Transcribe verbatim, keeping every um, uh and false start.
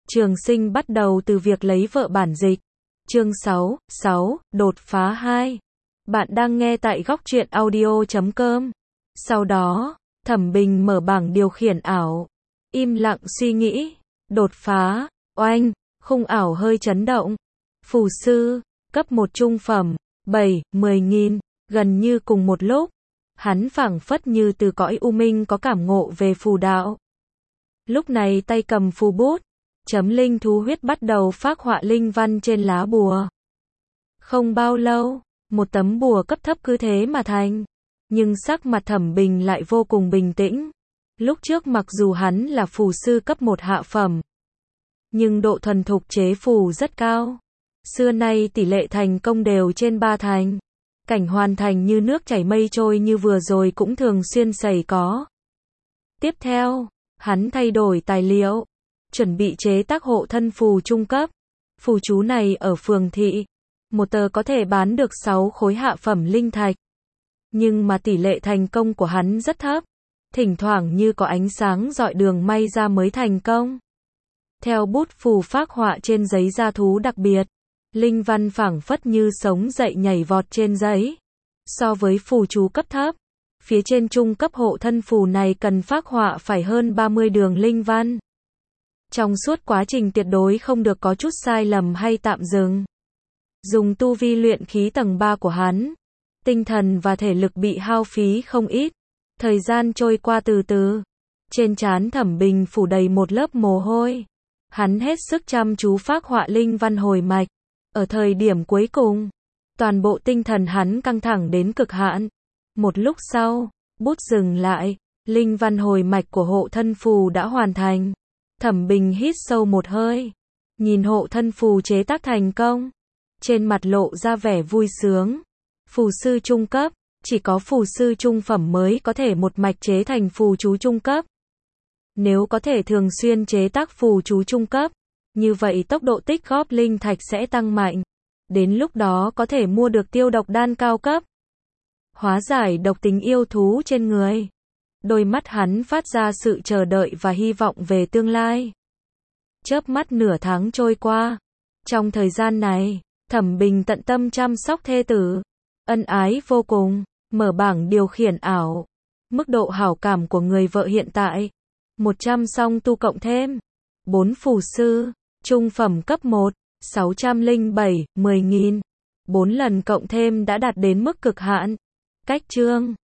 Trường Sinh bắt đầu từ việc lấy vợ bản dịch. Chương sáu, sáu, đột phá hai. Bạn đang nghe tại góc truyện audio chấm com. Sau đó, Thẩm Bình mở bảng điều khiển ảo. Im lặng suy nghĩ. Đột phá, oanh, khung ảo hơi chấn động. Phù sư, cấp một trung phẩm, bảy, mười nghìn, gần như cùng một lúc. Hắn phảng phất như từ cõi u minh có cảm ngộ về phù đạo. Lúc này tay cầm phù bút, chấm linh thú huyết bắt đầu phác họa linh văn trên lá bùa. Không bao lâu, một tấm bùa cấp thấp cứ thế mà thành. Nhưng sắc mặt Thẩm Bình lại vô cùng bình tĩnh. Lúc trước mặc dù hắn là phù sư cấp một hạ phẩm, nhưng độ thuần thục chế phù rất cao. Xưa nay tỷ lệ thành công đều trên ba thành. Cảnh hoàn thành như nước chảy mây trôi như vừa rồi cũng thường xuyên xảy có. Tiếp theo, hắn thay đổi tài liệu, chuẩn bị chế tác hộ thân phù trung cấp. Phù chú này ở phường thị, một tờ có thể bán được sáu khối hạ phẩm linh thạch. Nhưng mà tỷ lệ thành công của hắn rất thấp, thỉnh thoảng như có ánh sáng rọi đường may ra mới thành công. Theo bút phù phác họa trên giấy da thú đặc biệt, linh văn phảng phất như sống dậy nhảy vọt trên giấy. So với phù chú cấp thấp, phía trên trung cấp hộ thân phù này cần phác họa phải hơn ba mươi đường linh văn. Trong suốt quá trình tuyệt đối không được có chút sai lầm hay tạm dừng. Dùng tu vi luyện khí tầng ba của hắn, tinh thần và thể lực bị hao phí không ít. Thời gian trôi qua từ từ, trên trán Thẩm Bình phủ đầy một lớp mồ hôi. Hắn hết sức chăm chú phác họa linh văn hồi mạch. Ở thời điểm cuối cùng, toàn bộ tinh thần hắn căng thẳng đến cực hạn. Một lúc sau, bút dừng lại, linh văn hồi mạch của hộ thân phù đã hoàn thành. Thẩm Bình hít sâu một hơi, nhìn hộ thân phù chế tác thành công, trên mặt lộ ra vẻ vui sướng. Phù sư trung cấp, chỉ có phù sư trung phẩm mới có thể một mạch chế thành phù chú trung cấp. Nếu có thể thường xuyên chế tác phù chú trung cấp, như vậy tốc độ tích góp linh thạch sẽ tăng mạnh. Đến lúc đó có thể mua được tiêu độc đan cao cấp, hóa giải độc tính yêu thú trên người. Đôi mắt hắn phát ra sự chờ đợi và hy vọng về tương lai. Chớp mắt nửa tháng trôi qua. Trong thời gian này, Thẩm Bình tận tâm chăm sóc thê tử, ân ái vô cùng. Mở bảng điều khiển ảo. Mức độ hảo cảm của người vợ hiện tại, một trăm song tu cộng thêm bốn phù sư, trung phẩm cấp một, sáu trăm lẻ bảy, mười nghìn. bốn lần cộng thêm đã đạt đến mức cực hạn. Cách chương